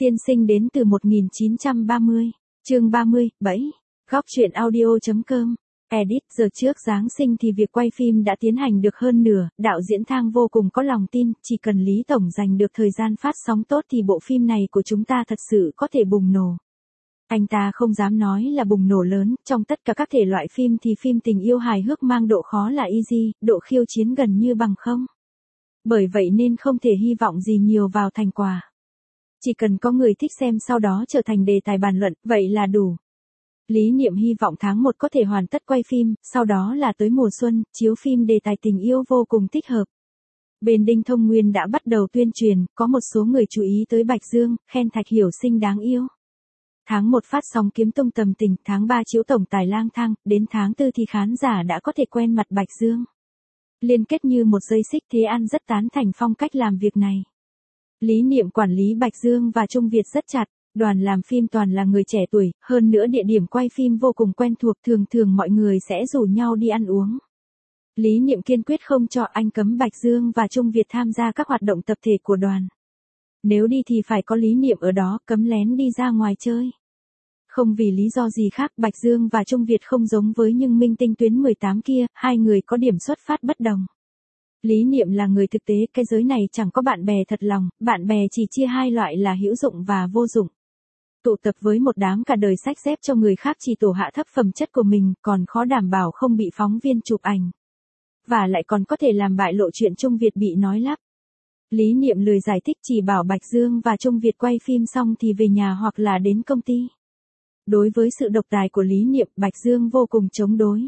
Tiên sinh đến từ 1930, chương 30, bẫy. Góc truyện audio.com. Edit. Giờ trước Giáng sinh thì việc quay phim đã tiến hành được hơn nửa, đạo diễn Thang vô cùng có lòng tin, chỉ cần Lý Tổng giành được thời gian phát sóng tốt thì bộ phim này của chúng ta thật sự có thể bùng nổ. Anh ta không dám nói là bùng nổ lớn, trong tất cả các thể loại phim thì phim tình yêu hài hước mang độ khó là easy, độ khiêu chiến gần như bằng không. Bởi vậy nên không thể hy vọng gì nhiều vào thành quả. Chỉ cần có người thích xem sau đó trở thành đề tài bàn luận, vậy là đủ. Lý Niệm hy vọng tháng 1 có thể hoàn tất quay phim, sau đó là tới mùa xuân, chiếu phim đề tài tình yêu vô cùng thích hợp. Bên Đinh Thông Nguyên đã bắt đầu tuyên truyền, có một số người chú ý tới Bạch Dương, khen Thạch Hiểu Sinh đáng yêu. Tháng 1 phát sóng Kiếm Tông Tầm Tình, tháng 3 chiếu Tổng Tài Lang Thang, đến tháng 4 thì khán giả đã có thể quen mặt Bạch Dương. Liên kết như một dây xích. Thế An rất tán thành phong cách làm việc này. Lý Niệm quản lý Bạch Dương và Trung Việt rất chặt, đoàn làm phim toàn là người trẻ tuổi, hơn nữa địa điểm quay phim vô cùng quen thuộc, thường mọi người sẽ rủ nhau đi ăn uống. Lý Niệm kiên quyết không cho anh cấm Bạch Dương và Trung Việt tham gia các hoạt động tập thể của đoàn. Nếu đi thì phải có Lý Niệm ở đó, cấm lén đi ra ngoài chơi. Không vì lý do gì khác, Bạch Dương và Trung Việt không giống với những minh tinh tuyến 18 kia, hai người có điểm xuất phát bất đồng. Lý Niệm là người thực tế, cái giới này chẳng có bạn bè thật lòng, bạn bè chỉ chia hai loại là hữu dụng và vô dụng. Tụ tập với một đám cả đời xách dép cho người khác chỉ tổ hạ thấp phẩm chất của mình, còn khó đảm bảo không bị phóng viên chụp ảnh. Và lại còn có thể làm bại lộ chuyện Trung Việt bị nói lắp. Lý Niệm lười giải thích, chỉ bảo Bạch Dương và Trung Việt quay phim xong thì về nhà hoặc là đến công ty. Đối với sự độc tài của Lý Niệm, Bạch Dương vô cùng chống đối.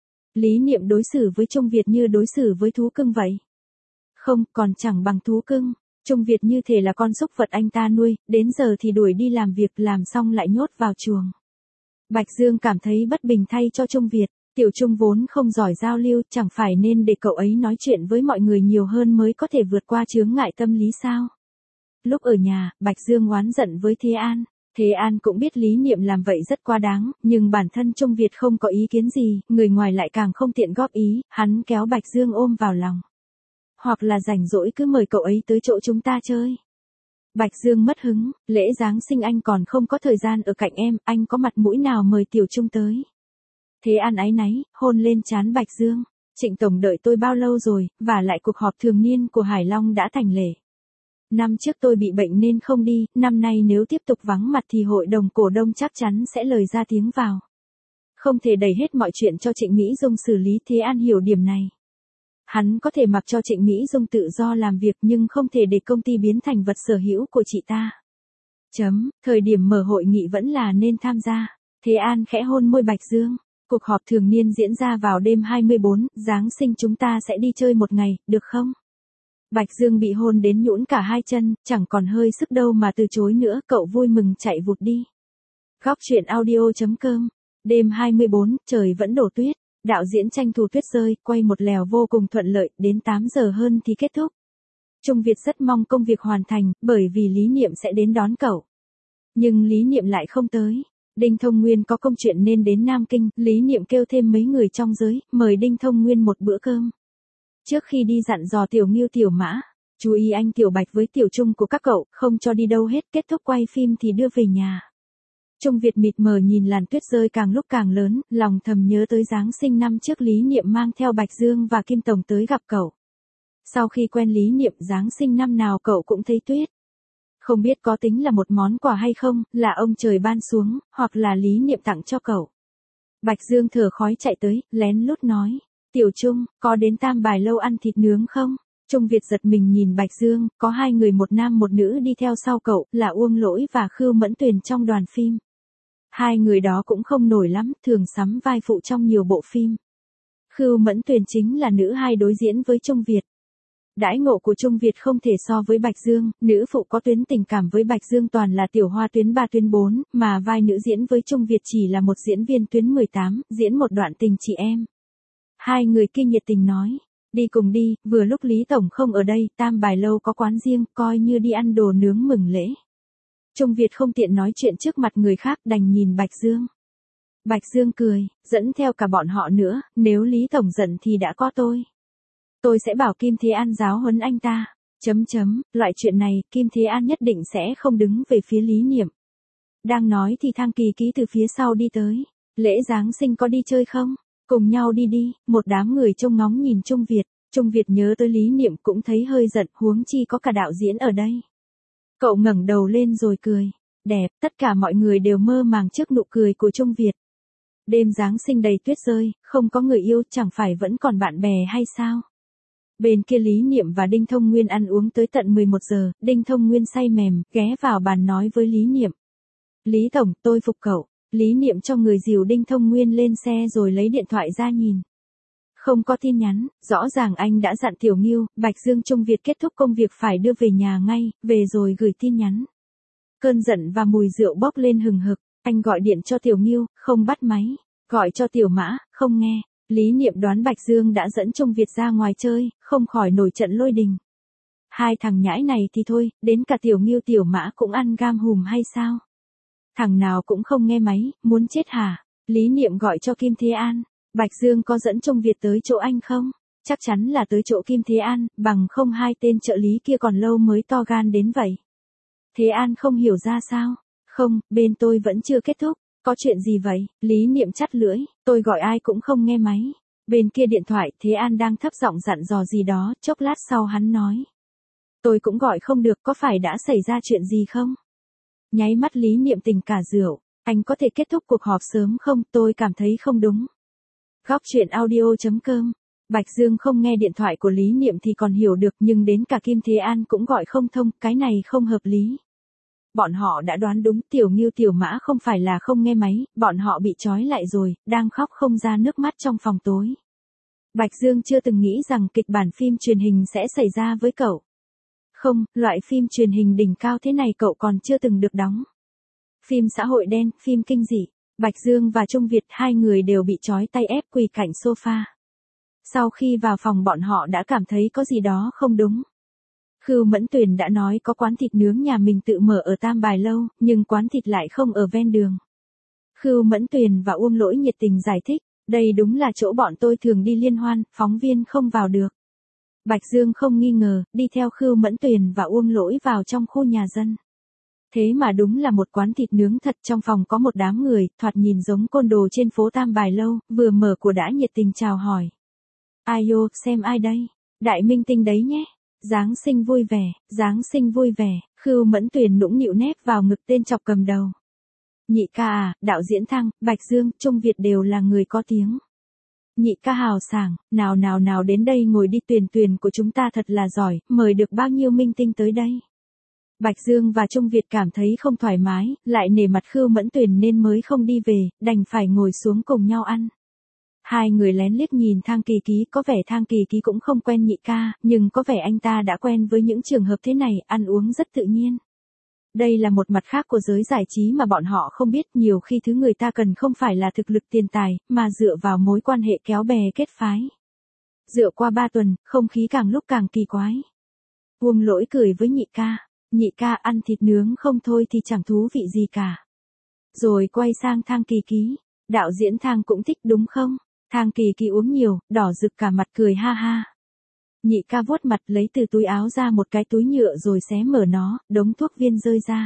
Lý Niệm đối xử với Trung Việt như đối xử với thú cưng vậy. Không, còn chẳng bằng thú cưng. Trung Việt như thể là con súc vật anh ta nuôi, đến giờ thì đuổi đi làm việc, làm xong lại nhốt vào chuồng. Bạch Dương cảm thấy bất bình thay cho Trung Việt. Tiểu Trung vốn không giỏi giao lưu, chẳng phải nên để cậu ấy nói chuyện với mọi người nhiều hơn mới có thể vượt qua chướng ngại tâm lý sao? Lúc ở nhà, Bạch Dương oán giận với Thế An. Thế An cũng biết Lý Niệm làm vậy rất quá đáng, nhưng bản thân Trung Việt không có ý kiến gì, người ngoài lại càng không tiện góp ý, hắn kéo Bạch Dương ôm vào lòng. Hoặc là rảnh rỗi cứ mời cậu ấy tới chỗ chúng ta chơi. Bạch Dương mất hứng, lễ Giáng sinh anh còn không có thời gian ở cạnh em, anh có mặt mũi nào mời Tiểu Trung tới. Thế An áy náy, hôn lên trán Bạch Dương. Trịnh Tổng đợi tôi bao lâu rồi, và lại cuộc họp thường niên của Hải Long đã thành lệ. Năm trước tôi bị bệnh nên không đi, năm nay nếu tiếp tục vắng mặt thì hội đồng cổ đông chắc chắn sẽ lời ra tiếng vào. Không thể đẩy hết mọi chuyện cho Trịnh Mỹ Dung xử lý. Thế An hiểu điểm này. Hắn có thể mặc cho Trịnh Mỹ Dung tự do làm việc nhưng không thể để công ty biến thành vật sở hữu của chị ta. Thời điểm mở hội nghị vẫn là nên tham gia. Thế An khẽ hôn môi Bạch Dương. Cuộc họp thường niên diễn ra vào đêm 24, Giáng sinh chúng ta sẽ đi chơi một ngày, được không? Bạch Dương bị hôn đến nhũn cả hai chân, chẳng còn hơi sức đâu mà từ chối nữa, cậu vui mừng chạy vụt đi. Góc truyện audio.com. Đêm 24, trời vẫn đổ tuyết. Đạo diễn tranh thủ tuyết rơi, quay một lèo vô cùng thuận lợi, đến 8 giờ hơn thì kết thúc. Trung Việt rất mong công việc hoàn thành, bởi vì Lý Niệm sẽ đến đón cậu. Nhưng Lý Niệm lại không tới. Đinh Thông Nguyên có công chuyện nên đến Nam Kinh, Lý Niệm kêu thêm mấy người trong giới, mời Đinh Thông Nguyên một bữa cơm. Trước khi đi dặn dò Tiểu Ngưu Tiểu Mã, chú ý anh Tiểu Bạch với Tiểu Trung của các cậu, không cho đi đâu hết, kết thúc quay phim thì đưa về nhà. Trung Việt mịt mờ nhìn làn tuyết rơi càng lúc càng lớn, lòng thầm nhớ tới Giáng sinh năm trước Lý Niệm mang theo Bạch Dương và Kim Tổng tới gặp cậu. Sau khi quen Lý Niệm, Giáng sinh năm nào cậu cũng thấy tuyết. Không biết có tính là một món quà hay không, là ông trời ban xuống, hoặc là Lý Niệm tặng cho cậu. Bạch Dương thở khói chạy tới, lén lút nói. Tiểu Trung, có đến Tam Bài Lâu ăn thịt nướng không? Trung Việt giật mình nhìn Bạch Dương, có hai người một nam một nữ đi theo sau cậu, là Uông Lỗi và Khưu Mẫn Tuyền trong đoàn phim. Hai người đó cũng không nổi lắm, thường sắm vai phụ trong nhiều bộ phim. Khưu Mẫn Tuyền chính là nữ hai đối diễn với Trung Việt. Đãi ngộ của Trung Việt không thể so với Bạch Dương, nữ phụ có tuyến tình cảm với Bạch Dương toàn là tiểu hoa tuyến 3 tuyến 4, mà vai nữ diễn với Trung Việt chỉ là một diễn viên tuyến 18, diễn một đoạn tình chị em. Hai người kia nhiệt tình nói, đi cùng đi, vừa lúc Lý Tổng không ở đây, Tam Bài Lâu có quán riêng, coi như đi ăn đồ nướng mừng lễ. Trung Việt không tiện nói chuyện trước mặt người khác, đành nhìn Bạch Dương. Bạch Dương cười, dẫn theo cả bọn họ nữa, nếu Lý Tổng giận thì đã có tôi. Tôi sẽ bảo Kim Thế An giáo huấn anh ta. Loại chuyện này, Kim Thế An nhất định sẽ không đứng về phía Lý Niệm. Đang nói thì Thang Kỳ Ký từ phía sau đi tới. Lễ Giáng sinh có đi chơi không? Cùng nhau đi đi, một đám người trông ngóng nhìn Trung Việt. Trung Việt nhớ tới Lý Niệm cũng thấy hơi giận, huống chi có cả đạo diễn ở đây. Cậu ngẩng đầu lên rồi cười. Đẹp, tất cả mọi người đều mơ màng trước nụ cười của Trung Việt. Đêm Giáng sinh đầy tuyết rơi, không có người yêu chẳng phải vẫn còn bạn bè hay sao? Bên kia Lý Niệm và Đinh Thông Nguyên ăn uống tới tận 11 giờ, Đinh Thông Nguyên say mềm, ghé vào bàn nói với Lý Niệm. Lý Tổng, tôi phục cậu. Lý Niệm cho người dìu Đinh Thông Nguyên lên xe rồi lấy điện thoại ra nhìn. Không có tin nhắn, rõ ràng anh đã dặn Tiểu Ngưu, Bạch Dương Trung Việt kết thúc công việc phải đưa về nhà ngay, về rồi gửi tin nhắn. Cơn giận và mùi rượu bốc lên hừng hực, anh gọi điện cho Tiểu Ngưu, không bắt máy, gọi cho Tiểu Mã, không nghe. Lý Niệm đoán Bạch Dương đã dẫn Trung Việt ra ngoài chơi, không khỏi nổi trận lôi đình. Hai thằng nhãi này thì thôi, đến cả Tiểu Ngưu Tiểu Mã cũng ăn gam hùm hay sao? Thằng nào cũng không nghe máy, muốn chết hả? Lý Niệm gọi cho Kim Thế An. Bạch Dương có dẫn Trung Việt tới chỗ anh không? Chắc chắn là tới chỗ Kim Thế An, bằng không hai tên trợ lý kia còn lâu mới to gan đến vậy. Thế An không hiểu ra sao? Không, bên tôi vẫn chưa kết thúc. Có chuyện gì vậy? Lý Niệm chắt lưỡi, tôi gọi ai cũng không nghe máy. Bên kia điện thoại, Thế An đang thấp giọng dặn dò gì đó, chốc lát sau hắn nói. Tôi cũng gọi không được, có phải đã xảy ra chuyện gì không? Nháy mắt Lý Niệm tỉnh cả rượu, anh có thể kết thúc cuộc họp sớm không? Tôi cảm thấy không đúng. Góc truyện audio.com. Bạch Dương không nghe điện thoại của Lý Niệm thì còn hiểu được, nhưng đến cả Kim Thế An cũng gọi không thông, cái này không hợp lý. Bọn họ đã đoán đúng, Tiểu Ngưu Tiểu Mã không phải là không nghe máy, bọn họ bị trói lại rồi, đang khóc không ra nước mắt trong phòng tối. Bạch Dương chưa từng nghĩ rằng kịch bản phim truyền hình sẽ xảy ra với cậu. Không, loại phim truyền hình đỉnh cao thế này cậu còn chưa từng được đóng. Phim xã hội đen, phim kinh dị. Bạch Dương và Trung Việt hai người đều bị trói tay ép quỳ cạnh sofa. Sau khi vào phòng bọn họ đã cảm thấy có gì đó không đúng. Khưu Mẫn Tuyền đã nói có quán thịt nướng nhà mình tự mở ở Tam Bài Lâu, nhưng quán thịt lại không ở ven đường. Khưu Mẫn Tuyền và Uông Lỗi nhiệt tình giải thích, đây đúng là chỗ bọn tôi thường đi liên hoan, phóng viên không vào được. Bạch Dương không nghi ngờ, đi theo Khưu Mẫn Tuyền và Uông Lỗi vào trong khu nhà dân. Thế mà đúng là một quán thịt nướng thật, trong phòng có một đám người, thoạt nhìn giống côn đồ trên phố Tam Bài Lâu, vừa mở của đã nhiệt tình chào hỏi. Ai ô, xem ai đây? Đại minh tinh đấy nhé. Giáng sinh vui vẻ, Giáng sinh vui vẻ. Khưu Mẫn Tuyền nũng nịu nép vào ngực tên chọc cầm đầu. Nhị ca à, đạo diễn Thăng, Bạch Dương, Trung Việt đều là người có tiếng. Nhị ca hào sảng, nào đến đây ngồi đi, Tuyền của chúng ta thật là giỏi, mời được bao nhiêu minh tinh tới đây. Bạch Dương và Trung Việt cảm thấy không thoải mái, lại nể mặt Khưu Mẫn Tuyền nên mới không đi về, đành phải ngồi xuống cùng nhau ăn. Hai người lén liếc nhìn Thang Kỳ Ký, có vẻ Thang Kỳ Ký cũng không quen nhị ca, nhưng có vẻ anh ta đã quen với những trường hợp thế này, ăn uống rất tự nhiên. Đây là một mặt khác của giới giải trí mà bọn họ không biết, nhiều khi thứ người ta cần không phải là thực lực tiền tài, mà dựa vào mối quan hệ kéo bè kết phái. Dựa qua 3 tuần, không khí càng lúc càng kỳ quái. Uông Lỗi cười với nhị ca ăn thịt nướng không thôi thì chẳng thú vị gì cả. Rồi quay sang Thang Kỳ Ký, đạo diễn Thang cũng thích đúng không? Thang Kỳ Ký uống nhiều, đỏ rực cả mặt cười ha ha. Nhị ca vuốt mặt lấy từ túi áo ra một cái túi nhựa rồi xé mở nó, đống thuốc viên rơi ra.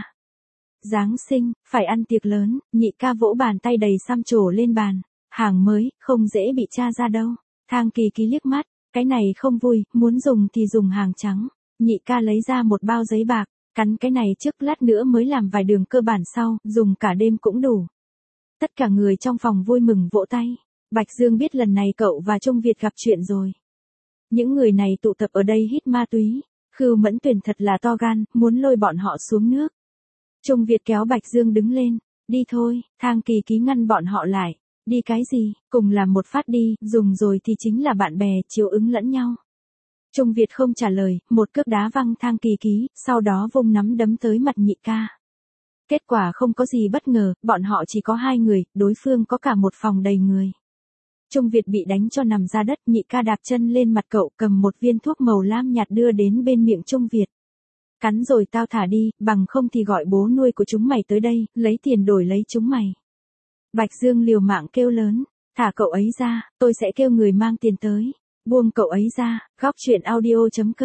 Giáng sinh, phải ăn tiệc lớn, nhị ca vỗ bàn tay đầy xăm trổ lên bàn. Hàng mới, không dễ bị tra ra đâu. Thang Kỳ Ký liếc mắt, cái này không vui, muốn dùng thì dùng hàng trắng. Nhị ca lấy ra một bao giấy bạc, cắn cái này trước, lát nữa mới làm vài đường cơ bản sau, dùng cả đêm cũng đủ. Tất cả người trong phòng vui mừng vỗ tay. Bạch Dương biết lần này cậu và Trung Việt gặp chuyện rồi. Những người này tụ tập ở đây hít ma túy. Khưu Mẫn Tuyền thật là to gan, muốn lôi bọn họ xuống nước. Trung Việt kéo Bạch Dương đứng lên. Đi thôi, Thang Kỳ Ký ngăn bọn họ lại. Đi cái gì, cùng làm một phát đi, dùng rồi thì chính là bạn bè, chiều ứng lẫn nhau. Trung Việt không trả lời, một cước đá văng Thang Kỳ Ký, sau đó vung nắm đấm tới mặt nhị ca. Kết quả không có gì bất ngờ, bọn họ chỉ có 2 người, đối phương có cả một phòng đầy người. Trung Việt bị đánh cho nằm ra đất, nhị ca đạp chân lên mặt cậu, cầm một viên thuốc màu lam nhạt đưa đến bên miệng Trung Việt. Cắn rồi tao thả đi, bằng không thì gọi bố nuôi của chúng mày tới đây, lấy tiền đổi lấy chúng mày. Bạch Dương liều mạng kêu lớn, thả cậu ấy ra, tôi sẽ kêu người mang tiền tới. Buông cậu ấy ra. Góc truyện audio.com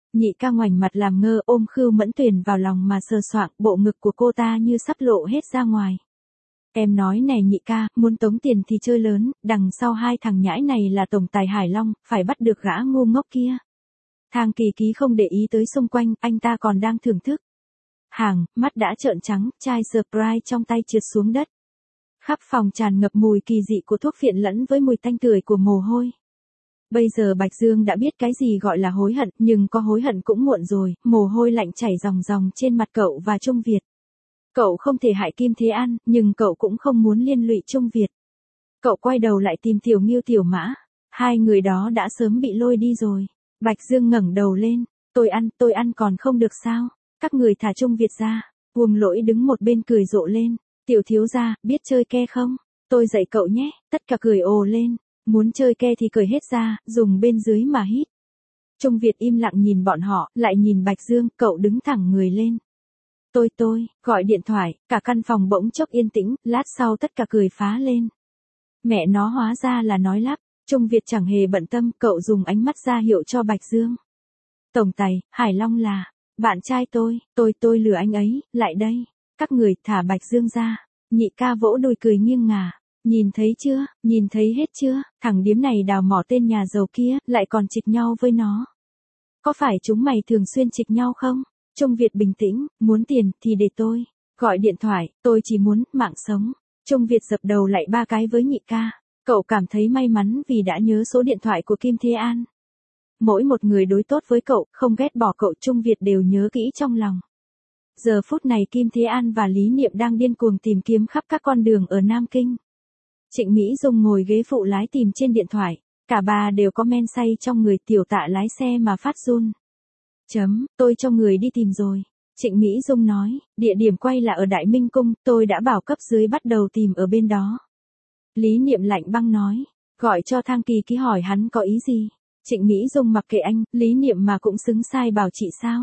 Nhị ca ngoảnh mặt làm ngơ ôm Khưu Mẫn Tuyền vào lòng mà sờ soạng, bộ ngực của cô ta như sắp lộ hết ra ngoài. Em nói nè nhị ca, muốn tống tiền thì chơi lớn, đằng sau hai thằng nhãi này là tổng tài Hải Long, phải bắt được gã ngu ngốc kia. Thang Kỳ Ký không để ý tới xung quanh, anh ta còn đang thưởng thức. Hàng, mắt đã trợn trắng, chai Sprite trong tay trượt xuống đất. Khắp phòng tràn ngập mùi kỳ dị của thuốc phiện lẫn với mùi tanh tưởi của mồ hôi. Bây giờ Bạch Dương đã biết cái gì gọi là hối hận, nhưng có hối hận cũng muộn rồi, mồ hôi lạnh chảy ròng ròng trên mặt cậu và Trung Việt. Cậu không thể hại Kim Thế An, nhưng cậu cũng không muốn liên lụy Trung Việt. Cậu quay đầu lại tìm Tiểu Ngưu Tiểu Mã, hai người đó đã sớm bị lôi đi rồi. Bạch Dương ngẩng đầu lên, tôi ăn còn không được sao, các người thả Trung Việt ra. Uông Lỗi đứng một bên cười rộ lên, Tiểu thiếu gia, biết chơi ke không? Tôi dạy cậu nhé, tất cả cười ồ lên, muốn chơi ke thì cởi hết ra, dùng bên dưới mà hít. Trung Việt im lặng nhìn bọn họ, lại nhìn Bạch Dương, cậu đứng thẳng người lên. Tôi, gọi điện thoại, cả căn phòng bỗng chốc yên tĩnh, lát sau tất cả cười phá lên. Mẹ nó hóa ra là nói lắp, Trung Việt chẳng hề bận tâm, cậu dùng ánh mắt ra hiệu cho Bạch Dương. Tổng tài, Hải Long là, bạn trai tôi lừa anh ấy, lại đây, các người thả Bạch Dương ra. Nhị ca vỗ đùi cười nghiêng ngả, nhìn thấy chưa, nhìn thấy hết chưa, thằng điếm này đào mỏ tên nhà giàu kia, lại còn chịch nhau với nó. Có phải chúng mày thường xuyên chịch nhau không? Trung Việt bình tĩnh, muốn tiền thì để tôi gọi điện thoại, tôi chỉ muốn mạng sống. Trung Việt dập đầu lại 3 cái với nhị ca, cậu cảm thấy may mắn vì đã nhớ số điện thoại của Kim Thế An. Mỗi một người đối tốt với cậu, không ghét bỏ cậu, Trung Việt đều nhớ kỹ trong lòng. Giờ phút này Kim Thế An và Lý Niệm đang điên cuồng tìm kiếm khắp các con đường ở Nam Kinh. Trịnh Mỹ Dung ngồi ghế phụ lái tìm trên điện thoại, cả ba đều có men say trong người, Tiểu Tạ lái xe mà phát run. Tôi cho người đi tìm rồi. Trịnh Mỹ Dung nói, địa điểm quay là ở Đại Minh Cung, tôi đã bảo cấp dưới bắt đầu tìm ở bên đó. Lý Niệm lạnh băng nói, gọi cho Thang Kỳ Ký hỏi hắn có ý gì. Trịnh Mỹ Dung mặc kệ anh, Lý Niệm mà cũng xứng sai bảo chị sao.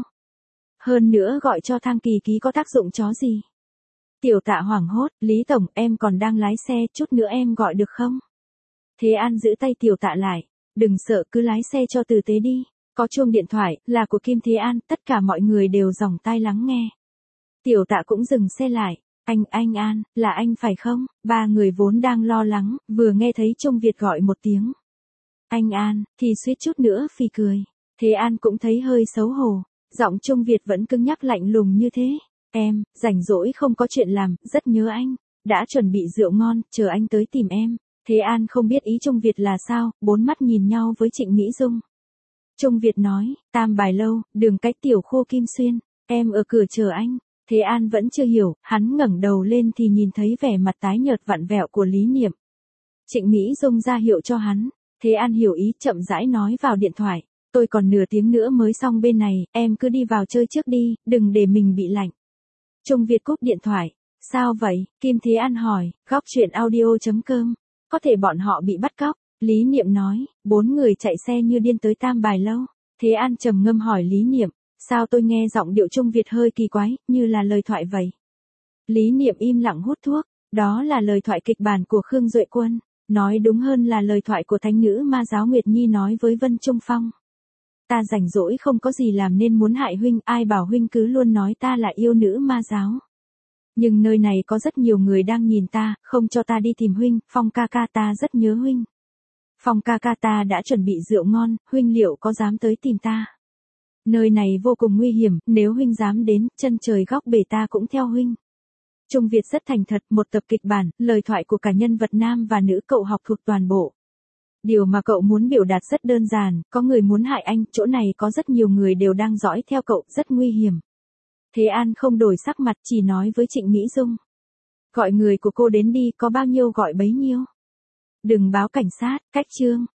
Hơn nữa gọi cho Thang Kỳ Ký có tác dụng chó gì. Tiểu Tạ hoảng hốt, Lý Tổng, em còn đang lái xe, chút nữa em gọi được không? Thế An giữ tay Tiểu Tạ lại, đừng sợ, cứ lái xe cho tử tế đi. Có chuông điện thoại, là của Kim Thế An, tất cả mọi người đều dòng tai lắng nghe. Tiểu Tạ cũng dừng xe lại, anh An, là anh phải không? Ba người vốn đang lo lắng, vừa nghe thấy Trung Việt gọi một tiếng. Anh An, thì suýt chút nữa phì cười. Thế An cũng thấy hơi xấu hổ, giọng Trung Việt vẫn cứng nhắc lạnh lùng như thế. Em, rảnh rỗi không có chuyện làm, rất nhớ anh. Đã chuẩn bị rượu ngon, chờ anh tới tìm em. Thế An không biết ý Trung Việt là sao, bốn mắt nhìn nhau với Trịnh Mỹ Dung. Trung Việt nói, Tam Bài Lâu, đường cách tiểu khu Kim Xuyên, em ở cửa chờ anh. Thế An vẫn chưa hiểu, hắn ngẩng đầu lên thì nhìn thấy vẻ mặt tái nhợt vặn vẹo của Lý Niệm. Trịnh Mỹ Dung ra hiệu cho hắn, Thế An hiểu ý chậm rãi nói vào điện thoại, tôi còn nửa tiếng nữa mới xong bên này, em cứ đi vào chơi trước đi, đừng để mình bị lạnh. Trung Việt cúp điện thoại, sao vậy, Kim Thế An hỏi, góc chuyện audio.com, có thể bọn họ bị bắt cóc. Lý Niệm nói, 4 người chạy xe như điên tới Tam Bài Lâu. Thế An trầm ngâm hỏi Lý Niệm, sao tôi nghe giọng điệu Trung Việt hơi kỳ quái, như là lời thoại vậy. Lý Niệm im lặng hút thuốc, đó là lời thoại kịch bản của Khương Duệ Quân, nói đúng hơn là lời thoại của thánh nữ ma giáo Nguyệt Nhi nói với Vân Trung Phong. Ta rảnh rỗi không có gì làm nên muốn hại huynh, ai bảo huynh cứ luôn nói ta là yêu nữ ma giáo. Nhưng nơi này có rất nhiều người đang nhìn ta, không cho ta đi tìm huynh, Phong ca ca ta rất nhớ huynh. Phong ca ca ta đã chuẩn bị rượu ngon, huynh liệu có dám tới tìm ta? Nơi này vô cùng nguy hiểm, nếu huynh dám đến, chân trời góc bể ta cũng theo huynh. Trung Việt rất thành thật, một tập kịch bản, lời thoại của cả nhân vật nam và nữ cậu học thuộc toàn bộ. Điều mà cậu muốn biểu đạt rất đơn giản, có người muốn hại anh, chỗ này có rất nhiều người đều đang dõi theo cậu, rất nguy hiểm. Thế An không đổi sắc mặt, chỉ nói với Trịnh Mỹ Dung. Gọi người của cô đến đi, có bao nhiêu gọi bấy nhiêu. Đừng báo cảnh sát, cách chương.